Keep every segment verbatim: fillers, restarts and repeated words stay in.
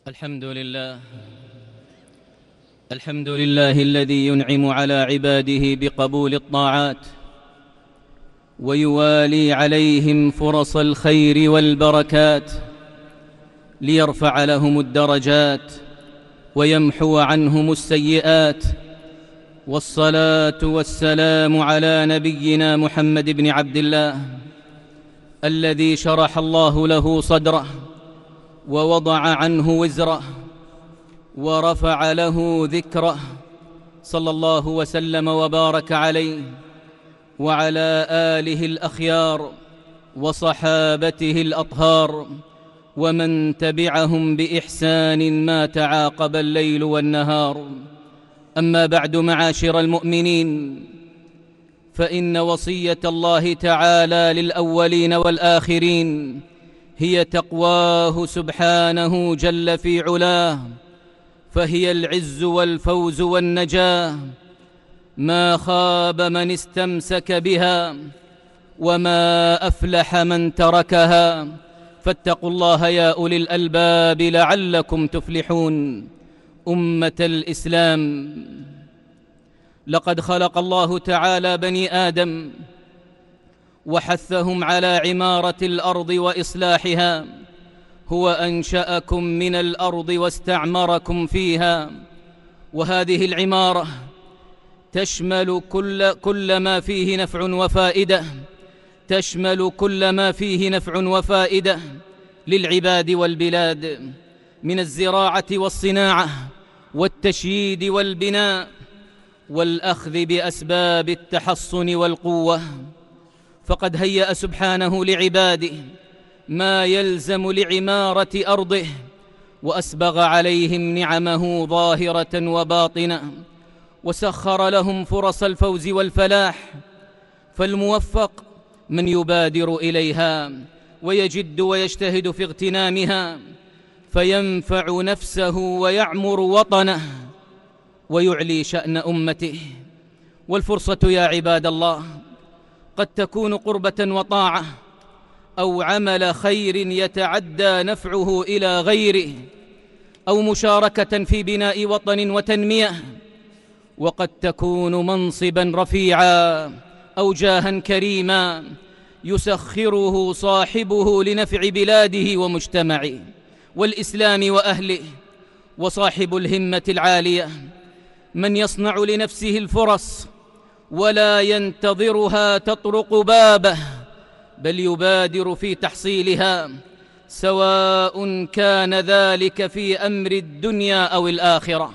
الحمد لله الحمد لله الذي ينعم على عباده بقبول الطاعات ويوالي عليهم فرص الخير والبركات ليرفع لهم الدرجات ويمحو عنهم السيئات. والصلاة والسلام على نبينا محمد بن عبد الله الذي شرح الله له صدره ووضع عنه وزره ورفع له ذكره، صلى الله وسلم وبارك عليه وعلى آله الأخيار وصحابته الأطهار ومن تبعهم بإحسان ما تعاقب الليل والنهار. أما بعد، معاشر المؤمنين، فإن وصية الله تعالى للأولين والآخرين هي تقواه سبحانه جل في علاه، فهي العز والفوز والنجاة. ما خاب من استمسك بها وما أفلح من تركها، فاتقوا الله يا أولي الألباب لعلكم تفلحون. أمة الإسلام، لقد خلق الله تعالى بني آدم وحثهم على عمارة الأرض وإصلاحها. هو أنشأكم من الأرض واستعمركم فيها، وهذه العمارة تشمل كل, كل ما فيه نفع وفائدة تشمل كل ما فيه نفع وفائدة للعباد والبلاد، من الزراعة والصناعة والتشييد والبناء والأخذ بأسباب التحصن والقوة. فقد هيأ سبحانه لعباده ما يلزم لعمارة أرضه، وأسبغ عليهم نعمه ظاهرة وباطنة، وسخر لهم فرص الفوز والفلاح. فالموفق من يبادر إليها ويجد ويجتهد في اغتنامها، فينفع نفسه ويعمر وطنه ويعلي شأن أمته. والفرصة يا عباد الله قد تكون قربة وطاعة، أو عمل خير يتعدى نفعه إلى غيره، أو مشاركة في بناء وطن وتنمية، وقد تكون منصبا رفيعا أو جاها كريما يسخره صاحبه لنفع بلاده ومجتمعه والإسلام وأهله. وصاحب الهمة العالية من يصنع لنفسه الفرص ولا ينتظرها تطرق بابه، بل يبادر في تحصيلها، سواء كان ذلك في أمر الدنيا أو الآخرة.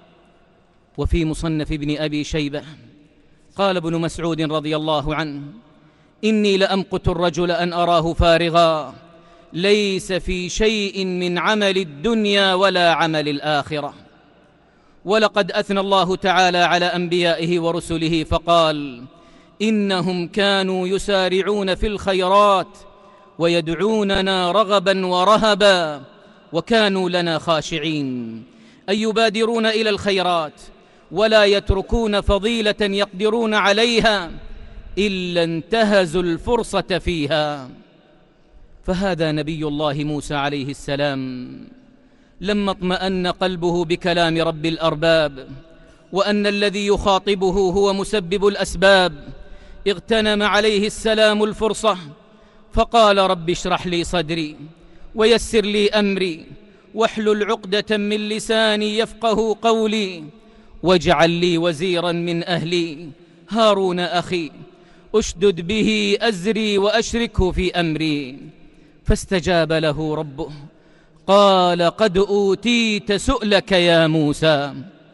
وفي مصنف ابن أبي شيبة قال ابن مسعود رضي الله عنه: إني لأمقت الرجل أن أراه فارغا ليس في شيء من عمل الدنيا ولا عمل الآخرة. ولقد أثنى الله تعالى على أنبيائه ورسله فقال: إنهم كانوا يسارعون في الخيرات ويدعوننا رغبا ورهبا وكانوا لنا خاشعين، أي يبادرون إلى الخيرات ولا يتركون فضيلة يقدرون عليها إلا انتهزوا الفرصة فيها. فهذا نبي الله موسى عليه السلام لما اطمأن قلبه بكلام رب الأرباب وأن الذي يخاطبه هو مسبب الأسباب، اغتنم عليه السلام الفرصة فقال: رب اشرح لي صدري ويسر لي أمري واحلل عقدة من لساني يفقه قولي واجعل لي وزيرا من أهلي هارون أخي أشدد به أزري وأشركه في أمري. فاستجاب له ربه قال: قد أوتيت سؤلك يا موسى.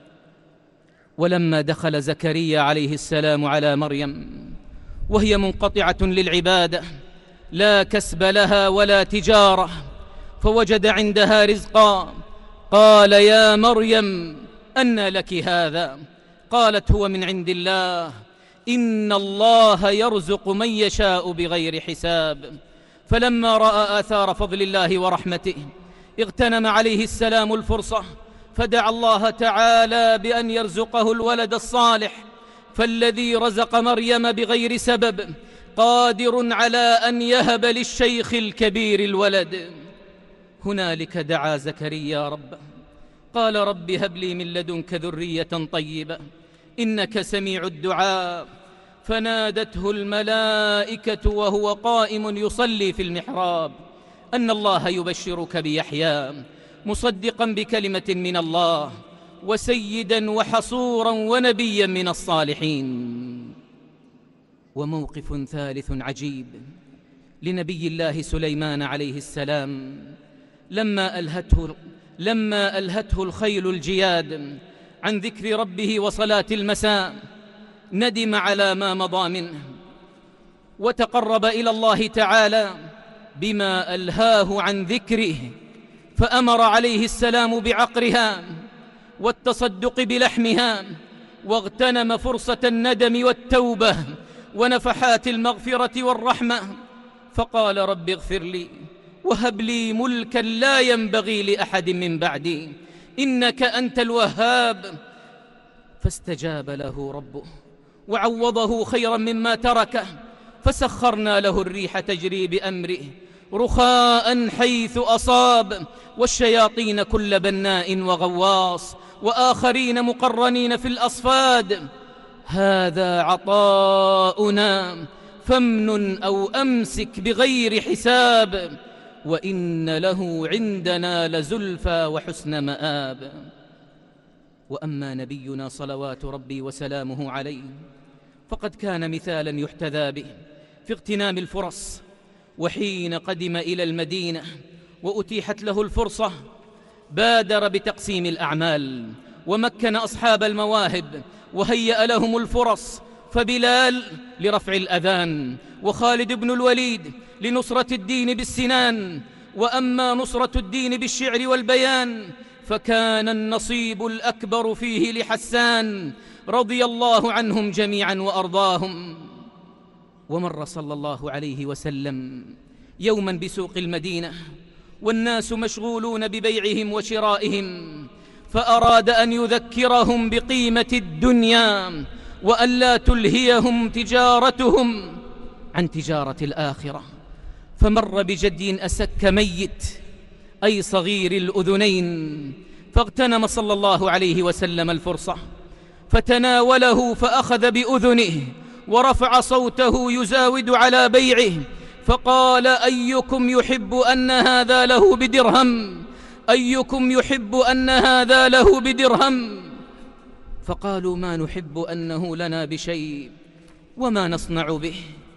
ولما دخل زكريا عليه السلام على مريم وهي منقطعة للعبادة لا كسب لها ولا تجارة، فوجد عندها رزقا، قال: يا مريم أنى لك هذا؟ قالت: هو من عند الله، إن الله يرزق من يشاء بغير حساب. فلما رأى آثار فضل الله ورحمته اغتنم عليه السلام الفرصة، فدعا الله تعالى بأن يرزقه الولد الصالح، فالذي رزق مريم بغير سبب قادر على أن يهب للشيخ الكبير الولد. هنالك دعا زكريا ربه قال رب هب لي من لدنك ذرية طيبة إنك سميع الدعاء. فنادته الملائكة وهو قائم يصلي في المحراب أن الله يبشرك بيحيى مصدقا بكلمة من الله وسيدا وحصورا ونبيا من الصالحين. وموقف ثالث عجيب لنبي الله سليمان عليه السلام لما ألهته, لما ألهته الخيل الجياد عن ذكر ربه وصلاة المساء ندم على ما مضى منه وتقرب إلى الله تعالى بما ألهاه عن ذكره، فأمر عليه السلام بعقرها والتصدق بلحمها، واغتنم فرصة الندم والتوبة ونفحات المغفرة والرحمة، فقال رب اغفر لي وهب لي ملكا لا ينبغي لأحد من بعدي إنك أنت الوهاب. فاستجاب له ربه وعوضه خيرا مما تركه، فسخرنا له الريح تجري بأمره رخاء حيث أصاب، والشياطين كل بناء وغواص، وآخرين مقرنين في الأصفاد. هذا عطاؤنا فامنن أو أمسك بغير حساب، وإن له عندنا لزلفى وحسن مآب. وأما نبينا صلوات ربي وسلامه عليه فقد كان مثالا يحتذى به في اغتنام الفرص. وحين قدم إلى المدينة وأتيحت له الفرصة بادر بتقسيم الأعمال ومكن أصحاب المواهب وهيأ لهم الفرص، فبلال لرفع الأذان، وخالد بن الوليد لنصرة الدين بالسنان، وأما نصرة الدين بالشعر والبيان فكان النصيب الأكبر فيه لحسان رضي الله عنهم جميعا وأرضاهم. ومر صلى الله عليه وسلم يوما بسوق المدينة والناس مشغولون ببيعهم وشرائهم، فأراد أن يذكرهم بقيمة الدنيا وألا تلهيهم تجارتهم عن تجارة الآخرة. فمر بجدي أسك ميت أي صغير الأذنين، فاغتنم صلى الله عليه وسلم الفرصة فتناوله فأخذ بأذنه ورفع صوته يزاود على بيعه، فقال أيكم يحب أن هذا له بدرهم؟ أيكم يحب أن هذا له بدرهم؟ فقالوا ما نحب أنه لنا بشيء وما نصنع به.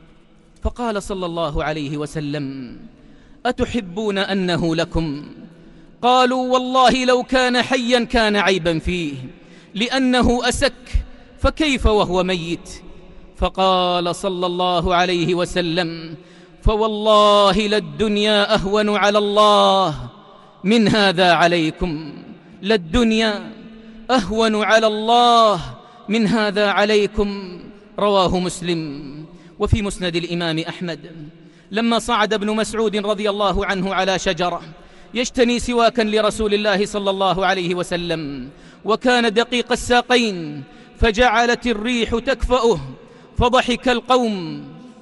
فقال صلى الله عليه وسلم أتحبون أنه لكم؟ قالوا والله لو كان حيا كان عيبا فيه لأنه أسك، فكيف وهو ميت؟ فقال صلى الله عليه وسلم فوالله للدنيا أهون على الله من هذا عليكم، للدنيا أهون على الله من هذا عليكم. رواه مسلم. وفي مسند الإمام أحمد لما صعد ابن مسعود رضي الله عنه على شجرة يجتني سواكا لرسول الله صلى الله عليه وسلم، وكان دقيق الساقين، فجعلت الريح تكفأه فضحك القوم،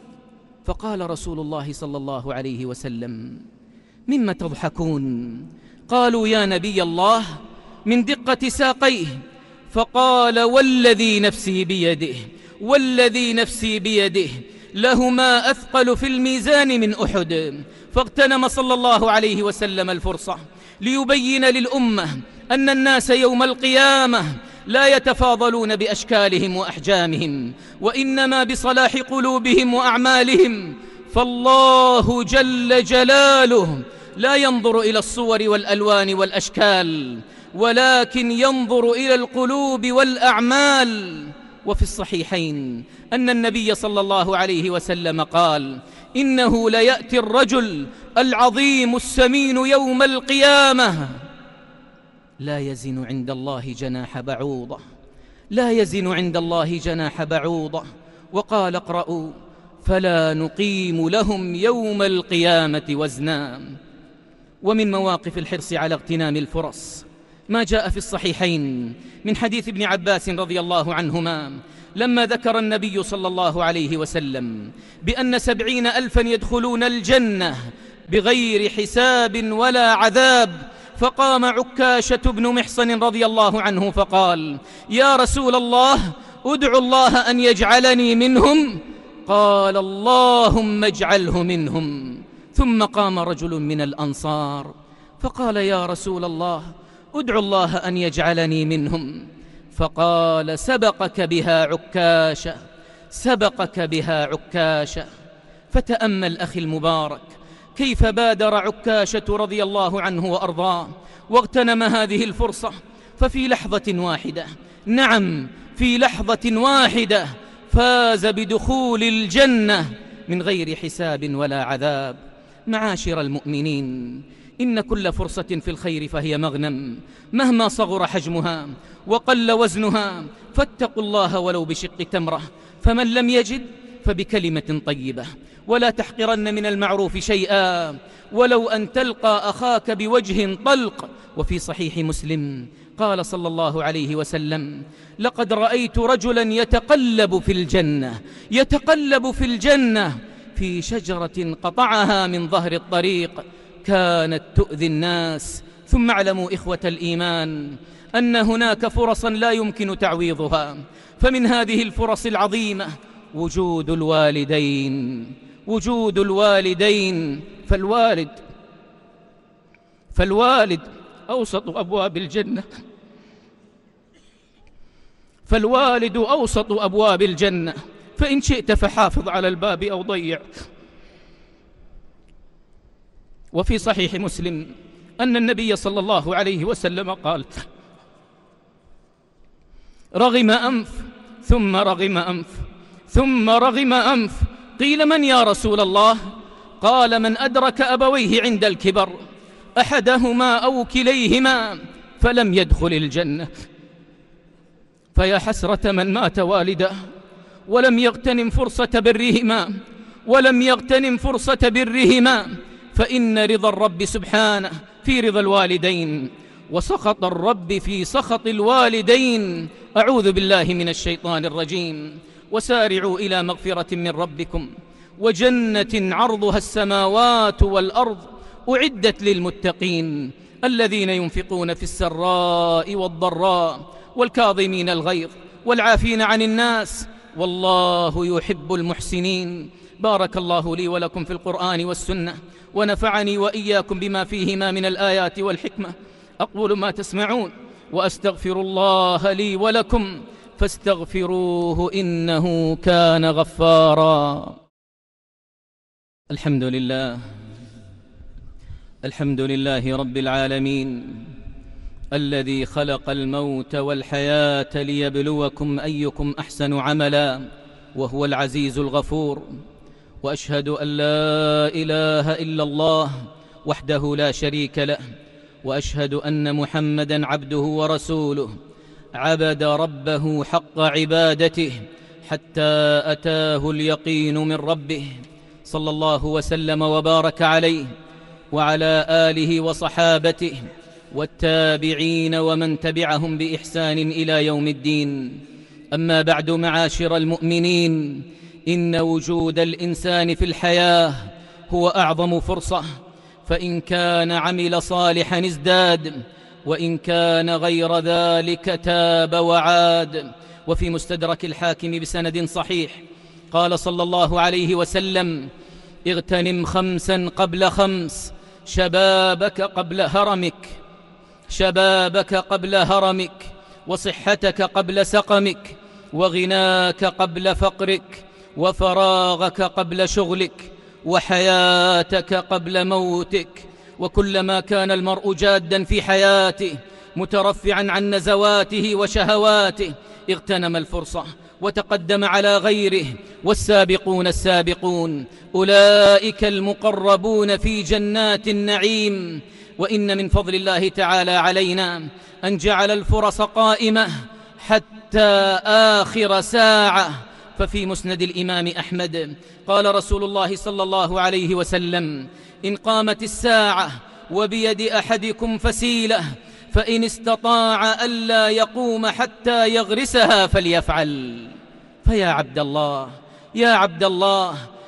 فقال رسول الله صلى الله عليه وسلم مما تضحكون؟ قالوا يا نبي الله من دقة ساقيه. فقال والذي نفسي بيده والذي نفسي بيده لهما أثقل في الميزان من أحد. فاغتنم صلى الله عليه وسلم الفرصة ليبين للأمة أن الناس يوم القيامة لا يتفاضلون بأشكالهم وأحجامهم، وإنما بصلاح قلوبهم وأعمالهم. فالله جل جلاله لا ينظر إلى الصور والألوان والأشكال، ولكن ينظر إلى القلوب والأعمال. وفي الصحيحين أن النبي صلى الله عليه وسلم قال إنه ليأتي الرجل العظيم السمين يوم القيامة لا يزن عند الله جناح بعوضة، لا يزن عند الله جناح بعوضة. وقال اقرأوا فلا نقيم لهم يوم القيامة وزنا. ومن مواقف الحرص على اغتنام الفرص ما جاء في الصحيحين من حديث ابن عباس رضي الله عنهما لما ذكر النبي صلى الله عليه وسلم بأن سبعين ألفا يدخلون الجنة بغير حساب ولا عذاب. فقام عكاشة بن محصن رضي الله عنه فقال: يا رسول الله، ادعو الله أن يجعلني منهم. قال: اللهم اجعله منهم. ثم قام رجل من الأنصار فقال: يا رسول الله، ادعو الله أن يجعلني منهم. فقال: سبقك بها عكاشة، سبقك بها عكاشة. فتأمل أخي المبارك كيف بادر عكاشة رضي الله عنه وأرضاه واغتنم هذه الفرصة، ففي لحظة واحدة، نعم في لحظة واحدة، فاز بدخول الجنة من غير حساب ولا عذاب. معاشر المؤمنين، إن كل فرصة في الخير فهي مغنم، مهما صغر حجمها وقل وزنها، فاتقوا الله ولو بشق تمرة. فمن لم يجد فبكلمة طيبة. ولا تحقرن من المعروف شيئا ولو أن تلقى أخاك بوجه طلق. وفي صحيح مسلم قال صلى الله عليه وسلم: لقد رأيت رجلا يتقلب في الجنة، يتقلب في الجنة في شجرة قطعها من ظهر الطريق كانت تؤذي الناس. ثم اعلموا إخوة الإيمان أن هناك فرصا لا يمكن تعويضها، فمن هذه الفرص العظيمة وجود الوالدين، وجود الوالدين. فالوالد فالوالد أوسط أبواب الجنة، فالوالد أوسط أبواب الجنة، فإن شئت فحافظ على الباب أو ضيع. وفي صحيح مسلم أن النبي صلى الله عليه وسلم قال: رغم أنف ثم رغم أنف ثم رغم أنف. قيل: من يا رسول الله؟ قال: من أدرك أبويه عند الكبر، أحدهما أو كليهما، فلم يدخل الجنة. فيا حسرة من مات والده ولم يغتنم فرصة برهما، ولم يغتنم فرصة برهما، فإن رضا الرب سبحانه في رضا الوالدين، وسخط الرب في سخط الوالدين. أعوذ بالله من الشيطان الرجيم. وسارعوا إلى مغفرة من ربكم وجنة عرضها السماوات والأرض أعدت للمتقين الذين ينفقون في السراء والضراء والكاظمين الغيظ والعافين عن الناس والله يحب المحسنين. بارك الله لي ولكم في القرآن والسنة، ونفعني وإياكم بما فيهما من الآيات والحكمة. أقول ما تسمعون وأستغفر الله لي ولكم فاستغفروه إنه كان غفارا. الحمد لله، الحمد لله رب العالمين، الذي خلق الموت والحياة ليبلوكم أيكم أحسن عملا، وهو العزيز الغفور. وأشهد أن لا إله إلا الله وحده لا شريك له، وأشهد أن محمدًا عبده ورسوله، عبد ربه حق عبادته حتى أتاه اليقين من ربه، صلى الله وسلم وبارك عليه وعلى آله وصحابته والتابعين ومن تبعهم بإحسان إلى يوم الدين. أما بعد، معاشر المؤمنين، إن وجود الإنسان في الحياة هو أعظم فرصة، فإن كان عمل صالحا ازداد، وإن كان غير ذلك تاب وعاد. وفي مستدرك الحاكم بسند صحيح قال صلى الله عليه وسلم: اغتنم خمسا قبل خمس، شبابك قبل هرمك، شبابك قبل هرمك، وصحتك قبل سقمك، وغناك قبل فقرك، وفراغك قبل شغلك، وحياتك قبل موتك. وكلما كان المرء جادا في حياته مترفعا عن نزواته وشهواته اغتنم الفرصة وتقدم على غيره. والسابقون السابقون أولئك المقربون في جنات النعيم. وإن من فضل الله تعالى علينا أن جعل الفرص قائمة حتى آخر ساعة. ففي مسند الإمام أحمد قال رسول الله صلى الله عليه وسلم: إن قامت الساعة وبيد أحدكم فسيلة، فإن استطاع ألا يقوم حتى يغرسها فليفعل. فيا عبد الله، يا عبد الله،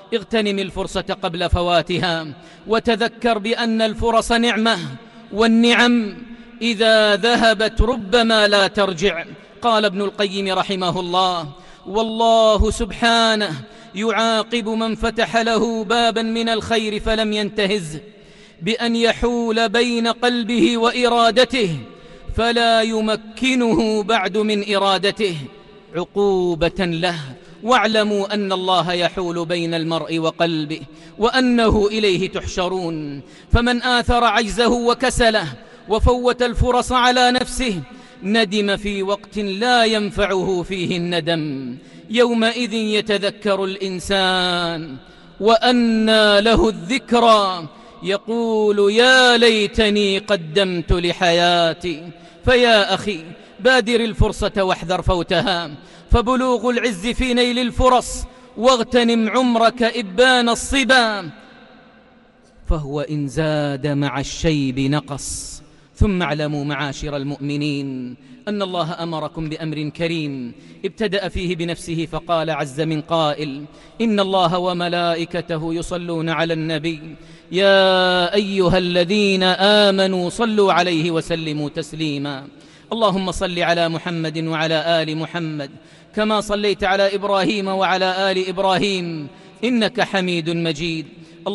اغتنم الفرصة قبل فواتها، وتذكر بأن الفرص نعمة، والنعم إذا ذهبت ربما لا ترجع. قال ابن القيم رحمه الله: والله سبحانه يعاقب من فتح له بابا من الخير فلم ينتهز بأن يحول بين قلبه وإرادته فلا يمكنه بعد من إرادته، عقوبة له. واعلموا أن الله يحول بين المرء وقلبه، وأنه إليه تحشرون. فمن آثر عجزه وكسله وفوت الفرص على نفسه ندم في وقت لا ينفعه فيه الندم. يومئذ يتذكر الإنسان وأنى له الذكرى، يقول يا ليتني قدمت لحياتي. فيا أخي بادر الفرصة واحذر فوتها، فبلوغ العز في نيل الفرص، واغتنم عمرك إبان الصبا، فهو إن زاد مع الشيب نقص. ثم اعلموا معاشر المؤمنين أن الله أمركم بأمر كريم ابتدأ فيه بنفسه فقال عز من قائل: إن الله وملائكته يصلون على النبي يا أيها الذين آمنوا صلوا عليه وسلموا تسليما. اللهم صل على محمد وعلى آل محمد كما صليت على إبراهيم وعلى آل إبراهيم إنك حميد مجيد.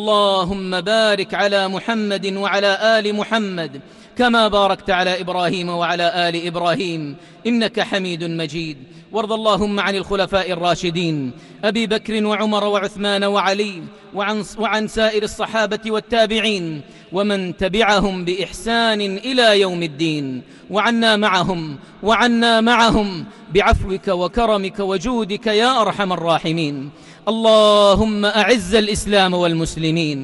اللهم بارك على محمد وعلى آل محمد كما باركت على إبراهيم وعلى آل إبراهيم إنك حميد مجيد. وارض اللهم عن الخلفاء الراشدين أبي بكر وعمر وعثمان وعلي وعن, وعن سائر الصحابة والتابعين ومن تبعهم بإحسان إلى يوم الدين، وعنا معهم وعنا معهم بعفوك وكرمك وجودك يا أرحم الراحمين. اللهم أعز الإسلام والمسلمين،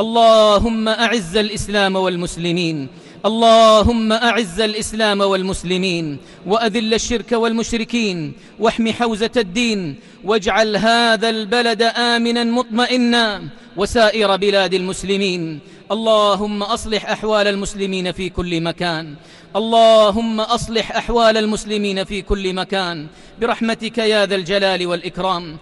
اللهم أعز الإسلام والمسلمين، اللهم أعز الإسلام والمسلمين، وأذل الشرك والمشركين، واحم حوزة الدين، واجعل هذا البلد آمنا مطمئنا وسائر بلاد المسلمين. اللهم أصلح أحوال المسلمين في كل مكان، اللهم أصلح أحوال المسلمين في كل مكان برحمتك يا ذا الجلال والإكرام.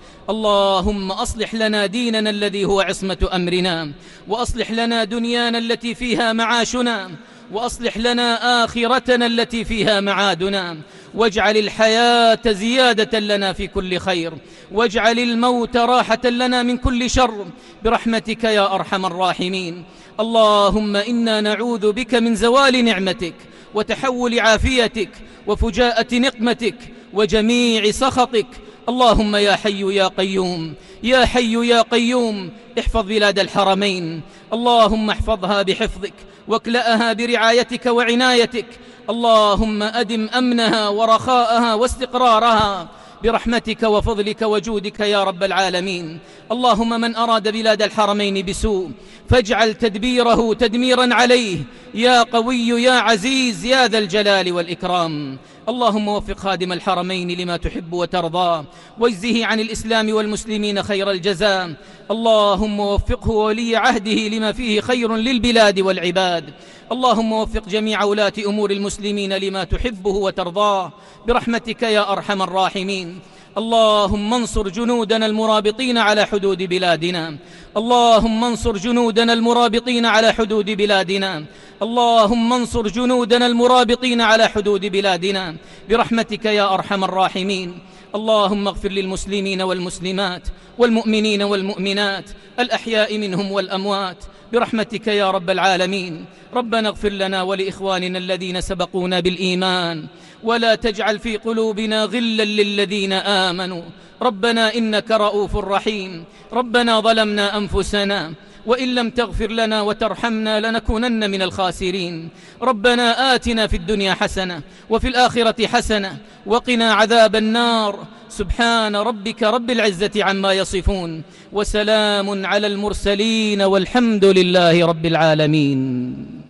اللهم أصلح لنا ديننا الذي هو عصمة أمرنا، وأصلح لنا دنيانا التي فيها معاشنا، وأصلح لنا آخرتنا التي فيها معادنا، واجعل الحياة زيادة لنا في كل خير، واجعل الموت راحة لنا من كل شر برحمتك يا أرحم الراحمين. اللهم إنا نعوذ بك من زوال نعمتك وتحول عافيتك وفجاءة نقمتك وجميع سخطك. اللهم يا حي يا قيوم، يا حي يا قيوم احفظ بلاد الحرمين، اللهم احفظها بحفظك واكلأها برعايتك وعنايتك. اللهم أدم أمنها ورخاءها واستقرارها برحمتك وفضلك وجودك يا رب العالمين. اللهم من أراد بلاد الحرمين بسوء فاجعل تدبيره تدميرا عليه يا قوي يا عزيز يا ذا الجلال والإكرام. اللهم وفق خادم الحرمين لما تحب وترضى، واجزه عن الإسلام والمسلمين خير الجزاء. اللهم وفقه وولي عهده لما فيه خير للبلاد والعباد. اللهم وفق جميع ولاة أمور المسلمين لما تحبه وترضاه برحمتك يا أرحم الراحمين. اللهم انصر جنودنا المرابطين على حدود بلادنا، اللهم انصر جنودنا المرابطين على حدود بلادنا، اللهم انصر جنودنا المرابطين على حدود بلادنا برحمتك يا أرحم الراحمين. اللهم اغفر للمسلمين والمسلمات والمؤمنين والمؤمنات الأحياء منهم والأموات برحمتك يا رب العالمين. ربنا اغفر لنا ولإخواننا الذين سبقونا بالإيمان، ولا تجعل في قلوبنا غلا للذين آمنوا. ربنا إنك رؤوف رحيم. ربنا ظلمنا أنفسنا وإن لم تغفر لنا وترحمنا لنكونن من الخاسرين. ربنا آتنا في الدنيا حسنة وفي الآخرة حسنة وقنا عذاب النار. سبحان ربك رب العزة عما يصفون، وسلام على المرسلين، والحمد لله رب العالمين.